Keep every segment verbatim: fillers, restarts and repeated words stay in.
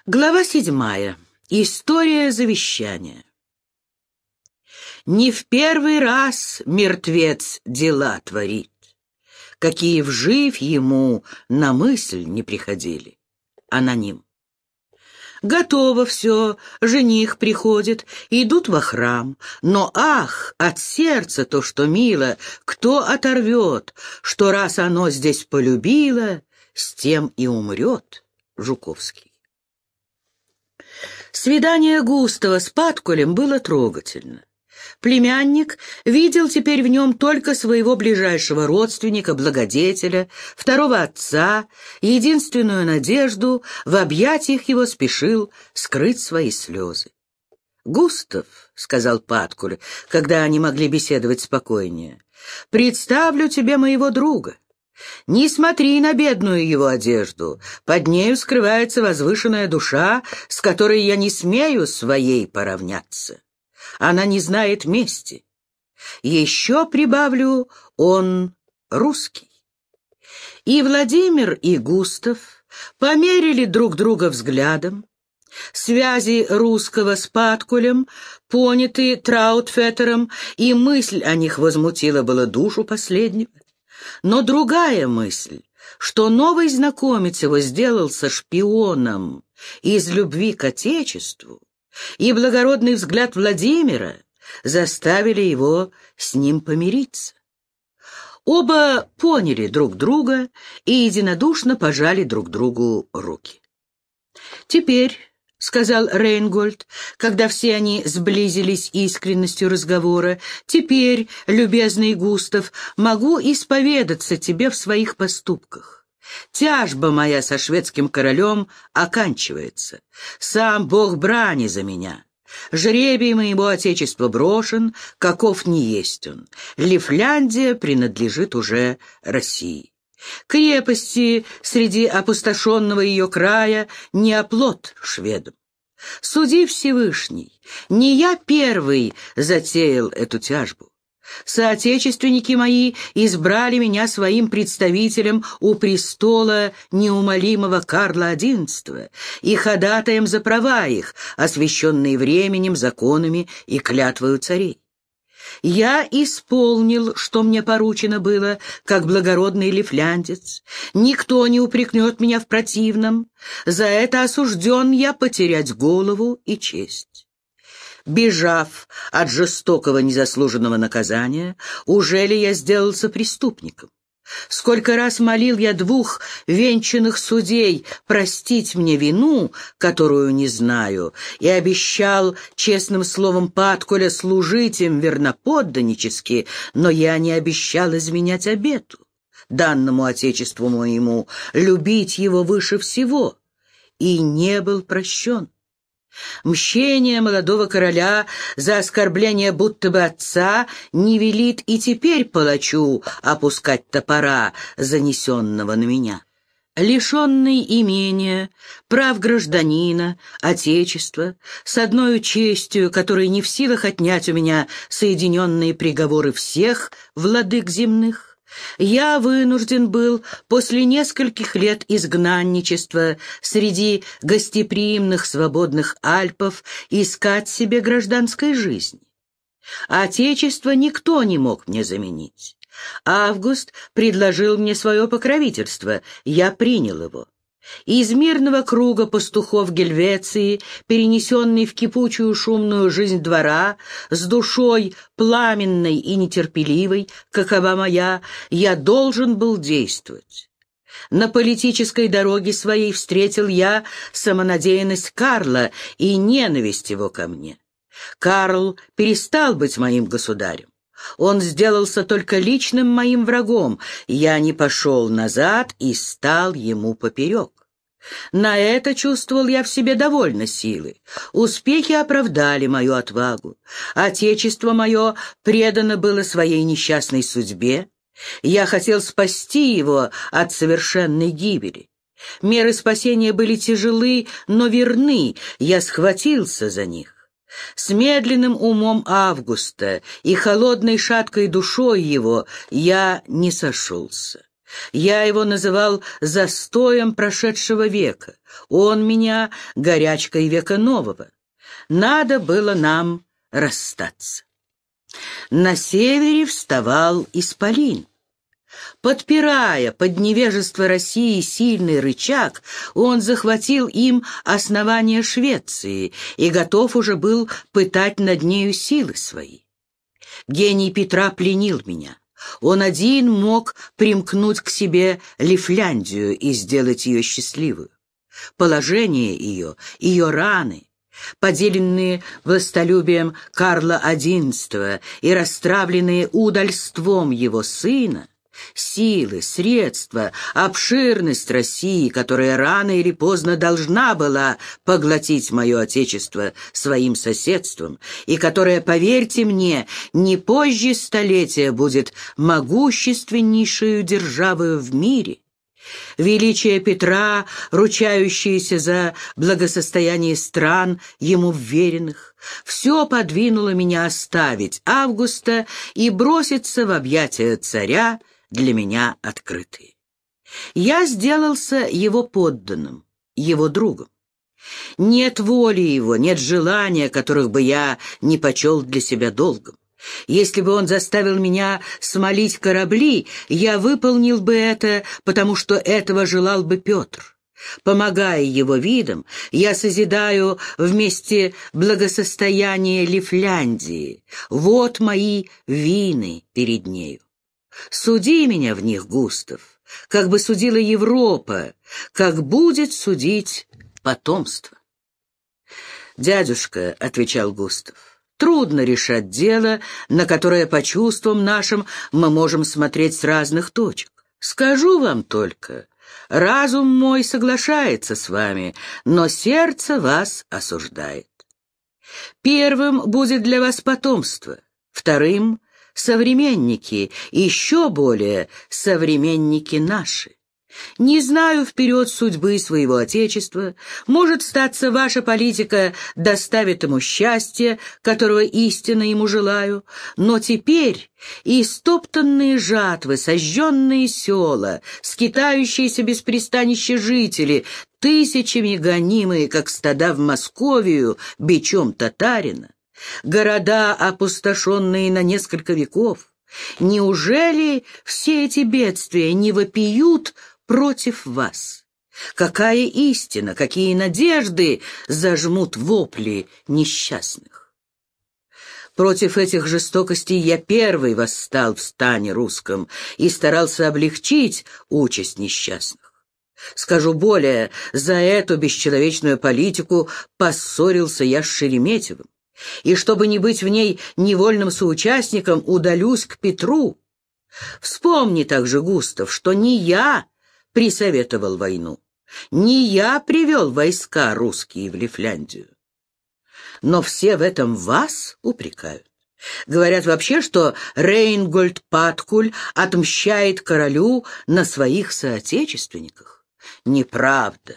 Глава седьмая. История завещания. Не в первый раз мертвец дела творит, какие вживь ему на мысль не приходили. Аноним. Готово все, жених приходит, идут во храм, но ах, от сердца то, что мило, кто оторвет, что раз оно здесь полюбило, с тем и умрет. Жуковский. Свидание Густава с Паткулем было трогательно. Племянник видел теперь в нем только своего ближайшего родственника, благодетеля, второго отца, единственную надежду, в объятиях его спешил скрыть свои слезы. «Густав», — сказал Паткуль, когда они могли беседовать спокойнее, — «представлю тебе моего друга. Не смотри на бедную его одежду, под нею скрывается возвышенная душа, с которой я не смею своей поравняться. Она не знает мести. Еще прибавлю, он русский». И Владимир, и Густав померили друг друга взглядом. Связи русского с Паткулем поняты Траутфеттером, и мысль о них возмутила было душу последнего. Но другая мысль, что новый знакомец его сделался шпионом из любви к Отечеству, и благородный взгляд Владимира заставили его с ним помириться. Оба поняли друг друга и единодушно пожали друг другу руки. «Теперь», — сказал Рейнгольд, когда все они сблизились искренностью разговора, «теперь, любезный Густав, могу исповедаться тебе в своих поступках. Тяжба моя со шведским королем оканчивается. Сам Бог брани за меня. Жребий моего отечества брошен, каков ни есть он. Лифляндия принадлежит уже России. Крепости среди опустошенного ее края не оплот шведам. Суди Всевышний, не я первый затеял эту тяжбу. Соотечественники мои избрали меня своим представителем у престола неумолимого Карла одиннадцатого и ходатаем за права их, освященные временем, законами и клятвою царей. Я исполнил, что мне поручено было, как благородный лифляндец. Никто не упрекнет меня в противном. За это осужден я потерять голову и честь. Бежав от жестокого незаслуженного наказания, уже ли я сделался преступником? Сколько раз молил я двух венчанных судей простить мне вину, которую не знаю, и обещал честным словом Паткуля служить им верноподданнически, но я не обещал изменять обету, данному отечеству моему, любить его выше всего, и не был прощен. Мщение молодого короля за оскорбление будто бы отца не велит и теперь палачу опускать топора, занесенного на меня. Лишенный имения, прав гражданина, отечества, с одной честью, которой не в силах отнять у меня соединенные приговоры всех владык земных, я вынужден был после нескольких лет изгнанничества среди гостеприимных свободных Альпов искать себе гражданской жизни. Отечество никто не мог мне заменить. Август предложил мне свое покровительство, я принял его. Из мирного круга пастухов Гельвеции, перенесенный в кипучую шумную жизнь двора, с душой пламенной и нетерпеливой, какова моя, я должен был действовать. На политической дороге своей встретил я самонадеянность Карла и ненависть его ко мне. Карл перестал быть моим государем. Он сделался только личным моим врагом. Я не пошел назад и стал ему поперек. На это чувствовал я в себе довольно силы. Успехи оправдали мою отвагу. Отечество мое предано было своей несчастной судьбе. Я хотел спасти его от совершенной гибели. Меры спасения были тяжелы, но верны. Я схватился за них. С медленным умом Августа и холодной шаткой душой его я не сошелся. Я его называл застоем прошедшего века, он меня горячкой века нового. Надо было нам расстаться. На севере вставал исполин. Подпирая под невежество России сильный рычаг, он захватил им основание Швеции и готов уже был пытать над нею силы свои. Гений Петра пленил меня. Он один мог примкнуть к себе Лифляндию и сделать ее счастливую. Положение ее, ее раны, поделенные властолюбием Карла одиннадцатого и расстравленные удальством его сына, силы, средства, обширность России, которая рано или поздно должна была поглотить мое отечество своим соседством, и которая, поверьте мне, не позже столетия будет могущественнейшую державою в мире. Величие Петра, ручающееся за благосостояние стран, ему вверенных, все подвинуло меня оставить Августа и броситься в объятия царя, для меня открытые. Я сделался его подданным, его другом. Нет воли его, нет желания, которых бы я не почел для себя долгом. Если бы он заставил меня смолить корабли, я выполнил бы это, потому что этого желал бы Петр. Помогая его видам, я созидаю вместе благосостояние Лифляндии. Вот мои вины перед нею. Суди меня в них, Густав, как бы судила Европа, как будет судить потомство. «Дядюшка», — отвечал Густав, — «трудно решать дело, на которое по чувствам нашим мы можем смотреть с разных точек. Скажу вам только, разум мой соглашается с вами, но сердце вас осуждает. Первым будет для вас потомство, вторым — современники, еще более современники наши. Не знаю вперед судьбы своего Отечества, может, статься, ваша политика доставит ему счастье, которого истинно ему желаю, но теперь истоптанные жатвы, сожженные села, скитающиеся без пристанища жители, тысячами гонимые, как стада в Московию, бичом татарина, города, опустошенные на несколько веков. Неужели все эти бедствия не вопиют против вас? Какая истина, какие надежды зажмут вопли несчастных? Против этих жестокостей я первый восстал в стане русском и старался облегчить участь несчастных. Скажу более, за эту бесчеловечную политику поссорился я с Шереметьевым. И чтобы не быть в ней невольным соучастником, удалюсь к Петру. Вспомни также, Густав, что не я присоветовал войну, не я привел войска русские в Лифляндию. Но все в этом вас упрекают. Говорят вообще, что Рейнгольд Паткуль отмщает королю на своих соотечественниках. Неправда,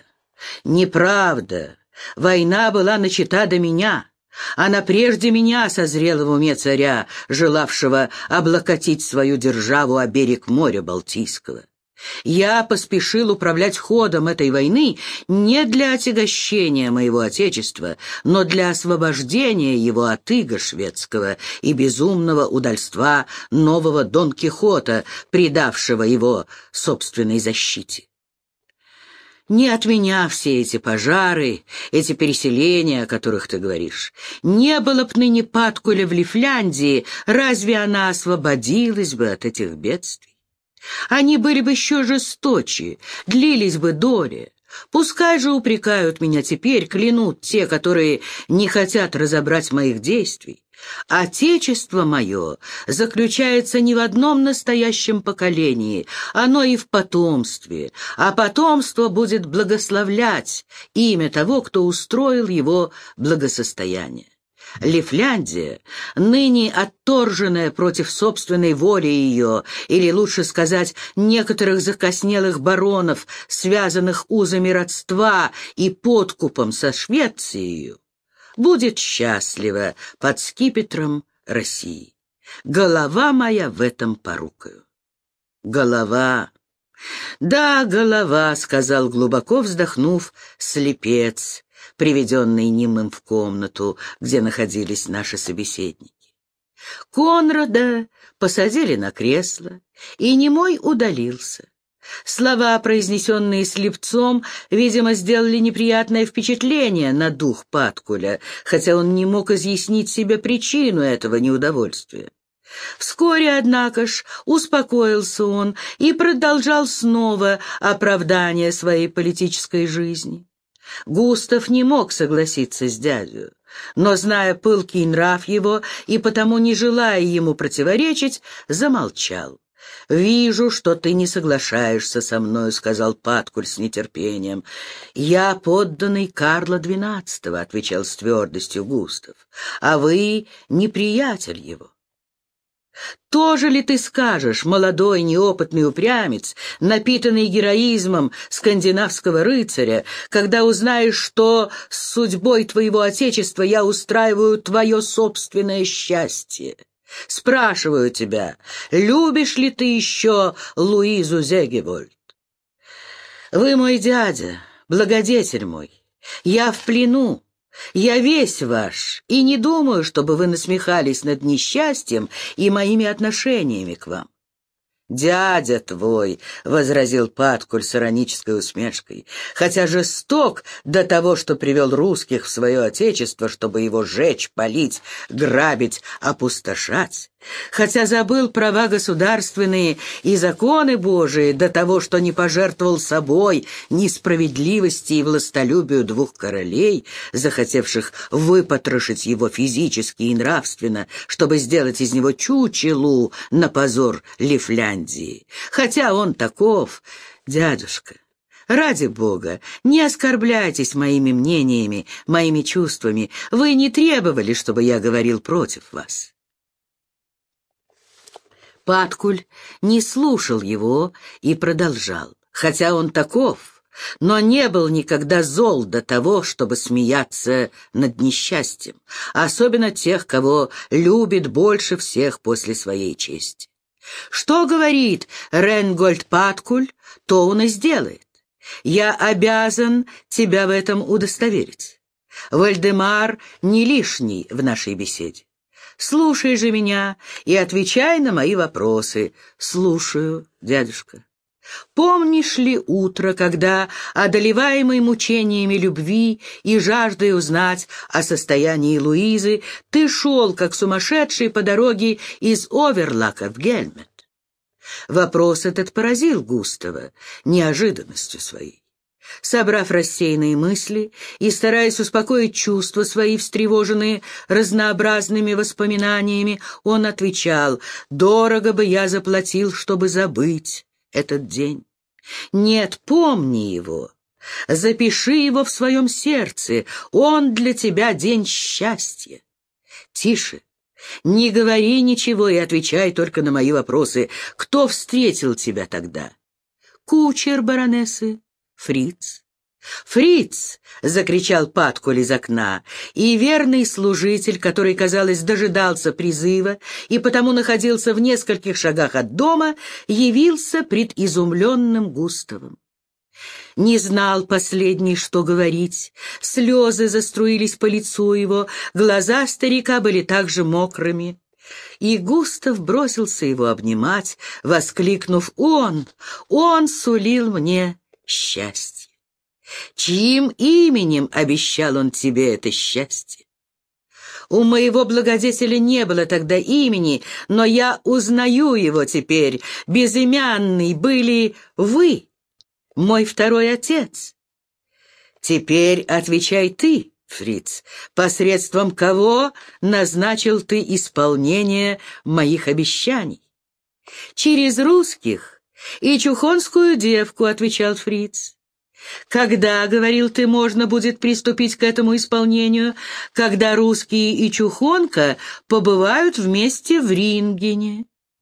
неправда. Война была начата до меня. Она прежде меня созрела в уме царя, желавшего облокотить свою державу о берег моря Балтийского. Я поспешил управлять ходом этой войны не для отягощения моего отечества, но для освобождения его от ига шведского и безумного удальства нового Дон Кихота, предавшего его собственной защите. Не от меня все эти пожары, эти переселения, о которых ты говоришь. Не было б ныне Паткуля в Лифляндии, разве она освободилась бы от этих бедствий? Они были бы еще жесточе, длились бы долее. Пускай же упрекают меня теперь, клянут те, которые не хотят разобрать моих действий. Отечество мое заключается не в одном настоящем поколении, оно и в потомстве, а потомство будет благословлять имя того, кто устроил его благосостояние. Лифляндия, ныне отторженная против собственной воли ее, или, лучше сказать, некоторых закоснелых баронов, связанных узами родства и подкупом со Швецией, будет счастлива под скипетром России. Голова моя в этом порукою. Голова «Да, голова», — сказал, глубоко вздохнув, слепец, приведенный немым в комнату, где находились наши собеседники. Конрада посадили на кресло, и немой удалился. Слова, произнесенные слепцом, видимо, сделали неприятное впечатление на дух Паткуля, хотя он не мог изъяснить себе причину этого неудовольствия. Вскоре, однако ж, успокоился он и продолжал снова оправдание своей политической жизни. Густав не мог согласиться с дядю, но, зная пылкий нрав его и потому не желая ему противоречить, замолчал. «Вижу, что ты не соглашаешься со мною», — сказал Паткуль с нетерпением. «Я подданный Карла двенадцатого», — отвечал с твердостью Густав, — «а вы неприятель его». «Тоже ли ты скажешь, молодой неопытный упрямец, напитанный героизмом скандинавского рыцаря, когда узнаешь, что с судьбой твоего отечества я устраиваю твое собственное счастье? Спрашиваю тебя, любишь ли ты еще Луизу Зегевольд? Вы мой дядя, благодетель мой, я в плену. Я весь ваш, и не думаю, чтобы вы насмехались над несчастьем и моими отношениями к вам. «Дядя твой», — возразил Паткуль с иронической усмешкой, «хотя жесток до того, что привел русских в свое отечество, чтобы его жечь, палить, грабить, опустошать, хотя забыл права государственные и законы Божии до того, что не пожертвовал собой несправедливости и властолюбию двух королей, захотевших выпотрошить его физически и нравственно, чтобы сделать из него чучелу на позор Лифляндии. Хотя он таков, дядюшка, ради Бога, не оскорбляйтесь моими мнениями, моими чувствами. Вы не требовали, чтобы я говорил против вас». Паткуль не слушал его и продолжал. Хотя он таков, но не был никогда зол до того, чтобы смеяться над несчастьем, особенно тех, кого любит больше всех после своей чести. Что говорит Ренгольд Паткуль, то он и сделает. Я обязан тебя в этом удостоверить. Вальдемар не лишний в нашей беседе. Слушай же меня и отвечай на мои вопросы. Слушаю, дядюшка. Помнишь ли утро, когда, одолеваемый мучениями любви и жаждой узнать о состоянии Луизы, ты шел, как сумасшедший, по дороге из Оверлака в Гельмет? Вопрос этот поразил Густава неожиданностью своей. Собрав рассеянные мысли и стараясь успокоить чувства свои, встревоженные разнообразными воспоминаниями, он отвечал: «Дорого бы я заплатил, чтобы забыть этот день. Нет, помни его, запиши его в своем сердце, он для тебя день счастья. Тише, не говори ничего и отвечай только на мои вопросы. Кто встретил тебя тогда? Кучер баронессы, Фриц». «Фриц!» — закричал Паткуль из окна, и верный служитель, который, казалось, дожидался призыва и потому находился в нескольких шагах от дома, явился пред изумленным Густавом. Не знал последний, что говорить, слезы заструились по лицу его, глаза старика были также мокрыми. И Густав бросился его обнимать, воскликнув: «Он, он сулил мне счастье! Чьим именем обещал он тебе это счастье? У моего благодетеля не было тогда имени, но я узнаю его теперь. Безымянный были вы, мой второй отец. Теперь отвечай ты, Фриц, посредством кого назначил ты исполнение моих обещаний?» «Через русских и чухонскую девку», — отвечал Фриц. «Когда, — говорил ты, — можно будет приступить к этому исполнению? Когда русские и чухонка побывают вместе в Рингене.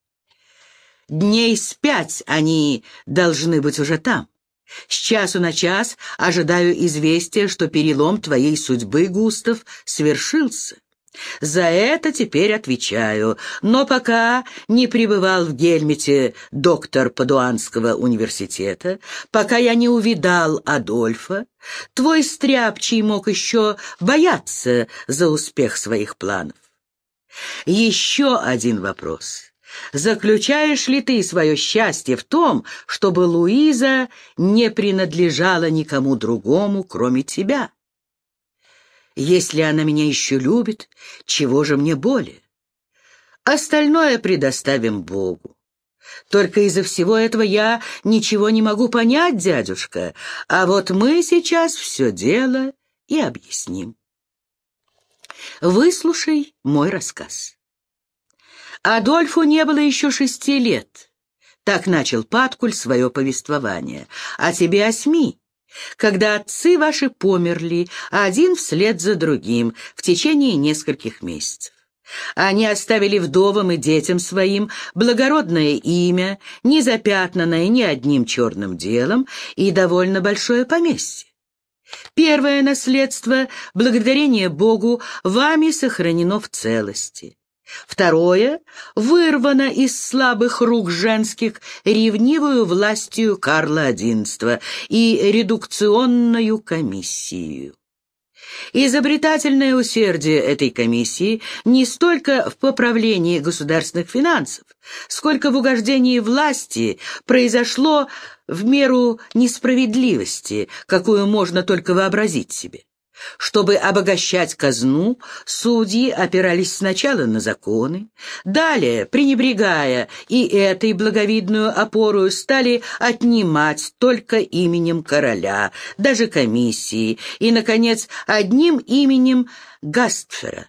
Дней с пять они должны быть уже там. С часу на час ожидаю известия, что перелом твоей судьбы, Густав, свершился. За это теперь отвечаю, но пока не пребывал в Гельмете доктор Падуанского университета, пока я не увидал Адольфа, твой стряпчий мог еще бояться за успех своих планов. Еще один вопрос. Заключаешь ли ты свое счастье в том, чтобы Луиза не принадлежала никому другому, кроме тебя? Если она меня еще любит, чего же мне более? Остальное предоставим Богу. Только из-за всего этого я ничего не могу понять, дядюшка, а вот мы сейчас все дело и объясним. Выслушай мой рассказ. Адольфу не было еще шести лет. Так начал Паткуль свое повествование. А тебе осьми. Когда отцы ваши померли, один вслед за другим, в течение нескольких месяцев. Они оставили вдовам и детям своим благородное имя, не запятнанное ни одним черным делом, и довольно большое поместье. Первое наследство, благодарение Богу, вами сохранено в целости. Второе вырвано из слабых рук женских ревнивую властью Карла одиннадцатого и редукционную комиссию. Изобретательное усердие этой комиссии не столько в поправлении государственных финансов, сколько в угождении власти произошло в меру несправедливости, какую можно только вообразить себе. Чтобы обогащать казну, судьи опирались сначала на законы, далее, пренебрегая и этой благовидную опору, стали отнимать только именем короля, даже комиссии, и, наконец, одним именем Гастфера.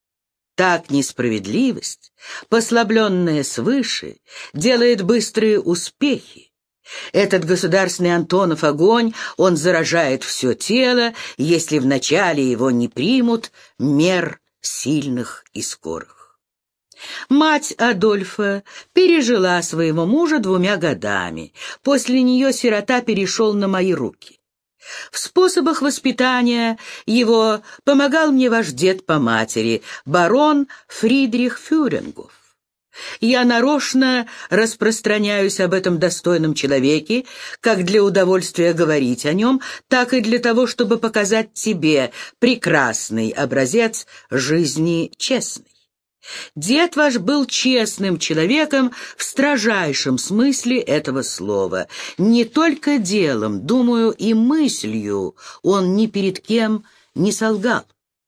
Так несправедливость, послабленная свыше, делает быстрые успехи. Этот государственный Антонов огонь, он заражает все тело, если вначале его не примут мер сильных и скорых. Мать Адольфа пережила своего мужа двумя годами. После нее сирота перешел на мои руки. В способах воспитания его помогал мне ваш дед по матери, барон Фридрих Фюрингов. Я нарочно распространяюсь об этом достойном человеке, как для удовольствия говорить о нем, так и для того, чтобы показать тебе прекрасный образец жизни честной. Дед ваш был честным человеком в строжайшем смысле этого слова. Не только делом, думаю, и мыслью он ни перед кем не солгал.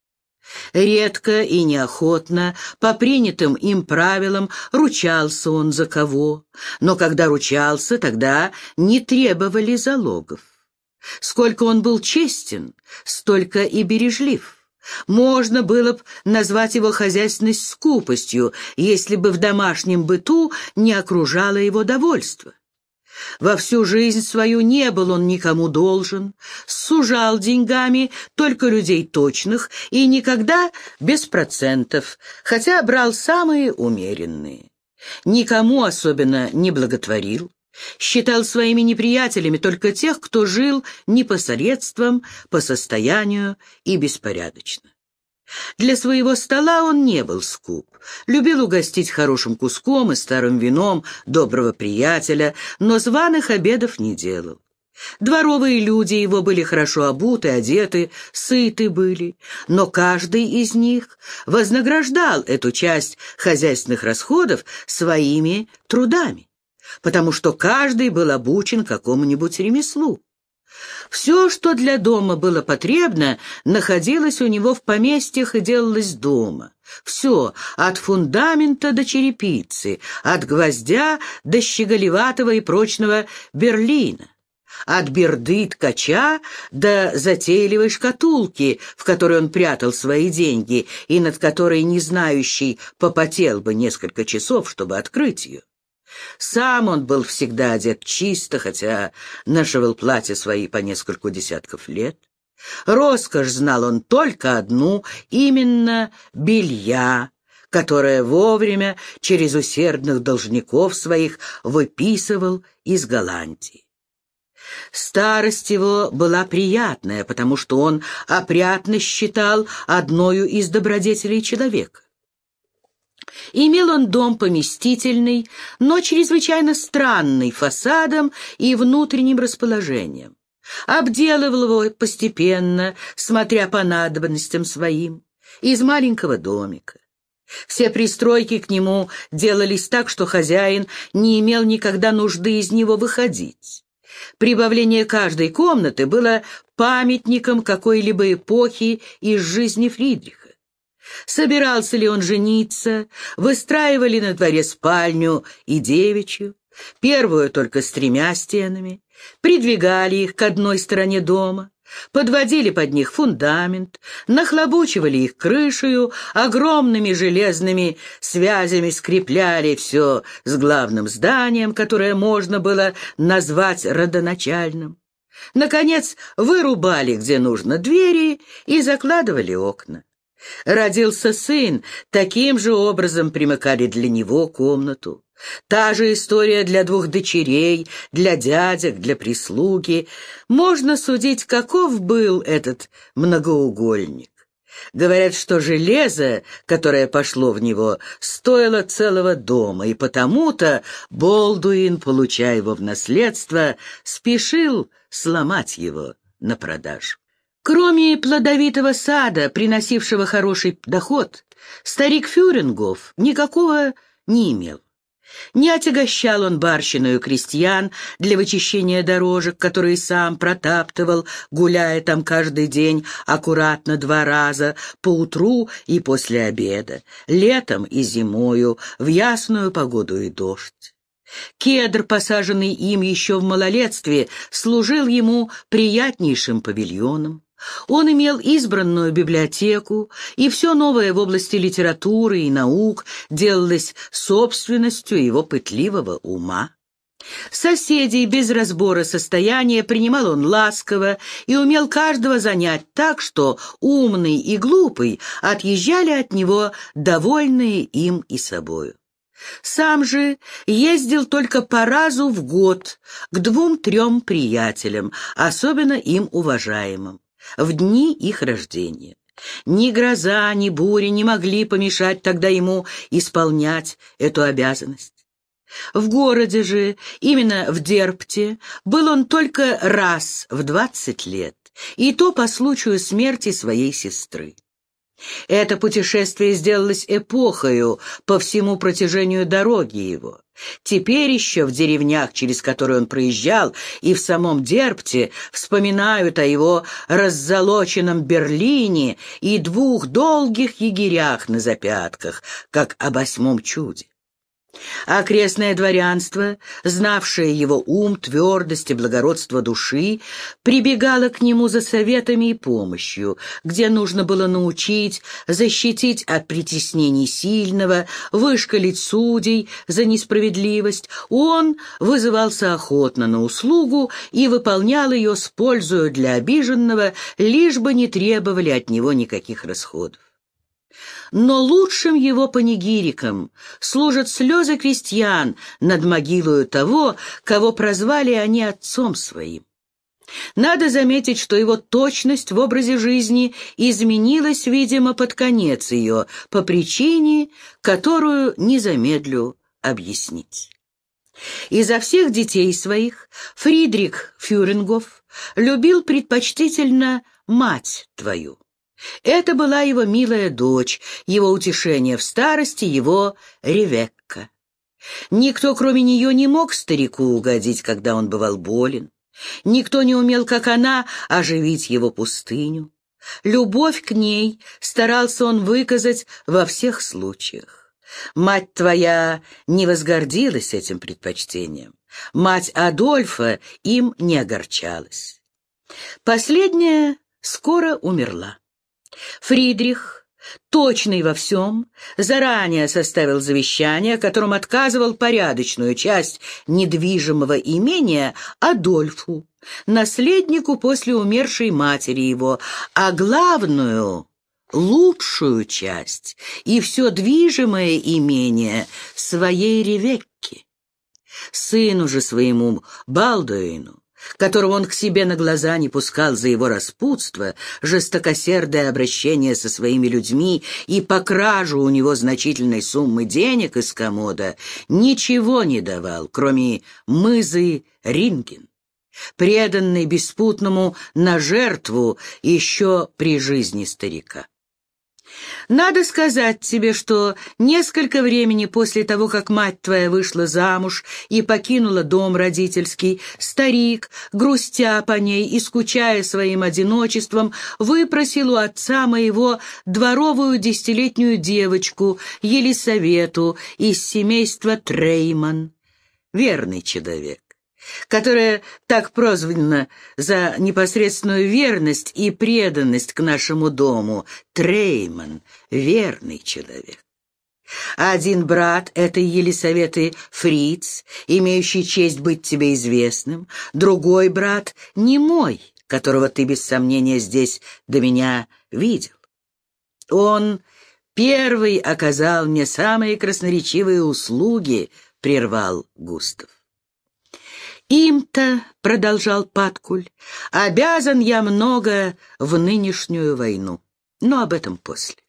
Редко и неохотно, по принятым им правилам, ручался он за кого, но когда ручался, тогда не требовали залогов. Сколько он был честен, столько и бережлив. Можно было бы назвать его хозяйственность скупостью, если бы в домашнем быту не окружало его довольство. Во всю жизнь свою не был он никому должен, сужал деньгами только людей точных и никогда без процентов, хотя брал самые умеренные. Никому особенно не благотворил, считал своими неприятелями только тех, кто жил непосредством, по состоянию и беспорядочно. Для своего стола он не был скуп, любил угостить хорошим куском и старым вином доброго приятеля, но званых обедов не делал. Дворовые люди его были хорошо обуты, одеты, сыты были, но каждый из них вознаграждал эту часть хозяйственных расходов своими трудами, потому что каждый был обучен какому-нибудь ремеслу. Все, что для дома было потребно, находилось у него в поместьях и делалось дома. Все, от фундамента до черепицы, от гвоздя до щеголеватого и прочного берлина, от берды ткача до затейливой шкатулки, в которой он прятал свои деньги и над которой не знающий попотел бы несколько часов, чтобы открыть ее. Сам он был всегда одет чисто, хотя нашивал платья свои по нескольку десятков лет. Роскошь знал он только одну, именно белья, которое вовремя через усердных должников своих выписывал из Голландии. Старость его была приятная, потому что он опрятность считал одною из добродетелей человека. Имел он дом поместительный, но чрезвычайно странный фасадом и внутренним расположением. Обделывал его постепенно, смотря по надобностям своим, из маленького домика. Все пристройки к нему делались так, что хозяин не имел никогда нужды из него выходить. Прибавление каждой комнаты было памятником какой-либо эпохи из жизни Фридриха. Собирался ли он жениться, выстраивали на дворе спальню и девичью, первую только с тремя стенами, придвигали их к одной стороне дома, подводили под них фундамент, нахлобучивали их крышею, огромными железными связями скрепляли все с главным зданием, которое можно было назвать родоначальным. Наконец, вырубали, где нужно, двери и закладывали окна. Родился сын, таким же образом примыкали для него комнату. Та же история для двух дочерей, для дядек, для прислуги. Можно судить, каков был этот многоугольник. Говорят, что железо, которое пошло в него, стоило целого дома, и потому-то Болдуин, получая его в наследство, спешил сломать его на продажу. Кроме плодовитого сада, приносившего хороший доход, старик Фюрингов никакого не имел. Не отягощал он барщиною крестьян для вычищения дорожек, которые сам протаптывал, гуляя там каждый день аккуратно два раза, поутру и после обеда, летом и зимою, в ясную погоду и дождь. Кедр, посаженный им еще в малолетстве, служил ему приятнейшим павильоном. Он имел избранную библиотеку, и все новое в области литературы и наук делалось собственностью его пытливого ума. Соседей без разбора состояния принимал он ласково и умел каждого занять так, что умный и глупый отъезжали от него, довольные им и собою. Сам же ездил только по разу в год к двум-трем приятелям, особенно им уважаемым, в дни их рождения. Ни гроза, ни буря не могли помешать тогда ему исполнять эту обязанность. В городе же, именно в Дерпте, был он только раз в двадцать лет, и то по случаю смерти своей сестры. Это путешествие сделалось эпохою по всему протяжению дороги его. Теперь еще в деревнях, через которые он проезжал, и в самом Дерпте вспоминают о его раззолоченном Берлине и двух долгих егерях на запятках, как о восьмом чуде. Окрестное дворянство, знавшее его ум, твердость и благородство души, прибегало к нему за советами и помощью, где нужно было научить, защитить от притеснений сильного, вышкалить судей за несправедливость. Он вызывался охотно на услугу и выполнял ее с пользою для обиженного, лишь бы не требовали от него никаких расходов. Но лучшим его панигириком служат слезы крестьян над могилою того, кого прозвали они отцом своим. Надо заметить, что его точность в образе жизни изменилась, видимо, под конец ее, по причине, которую не замедлю объяснить. Изо всех детей своих Фридрих Фюрингов любил предпочтительно мать твою. Это была его милая дочь, его утешение в старости, его Ревекка. Никто, кроме нее, не мог старику угодить, когда он бывал болен. Никто не умел, как она, оживить его пустыню. Любовь к ней старался он выказать во всех случаях. Мать твоя не возгордилась этим предпочтением. Мать Адольфа им не огорчалась. Последняя скоро умерла. Фридрих, точный во всем, заранее составил завещание, которым отказывал порядочную часть недвижимого имения Адольфу, наследнику после умершей матери его, а главную, лучшую часть и все движимое имение своей Ревекке. Сыну же своему Балдуину которого он к себе на глаза не пускал за его распутство, жестокосердое обращение со своими людьми и по кражу у него значительной суммы денег из комода, ничего не давал, кроме мызы Ринген, преданной беспутному на жертву еще при жизни старика. Надо сказать тебе, что несколько времени после того, как мать твоя вышла замуж и покинула дом родительский, старик, грустя по ней и скучая своим одиночеством, выпросил у отца моего дворовую десятилетнюю девочку Елисавету из семейства Трейман, верный человек, которая так прозвана за непосредственную верность и преданность к нашему дому, Трейман, верный человек. Один брат этой Елисаветы Фриц, имеющий честь быть тебе известным, другой брат не мой, которого ты без сомнения здесь до меня видел. Он первый оказал мне самые красноречивые услуги, прервал Густав. «Им-то, — продолжал Паткуль, — обязан я много в нынешнюю войну, но об этом после.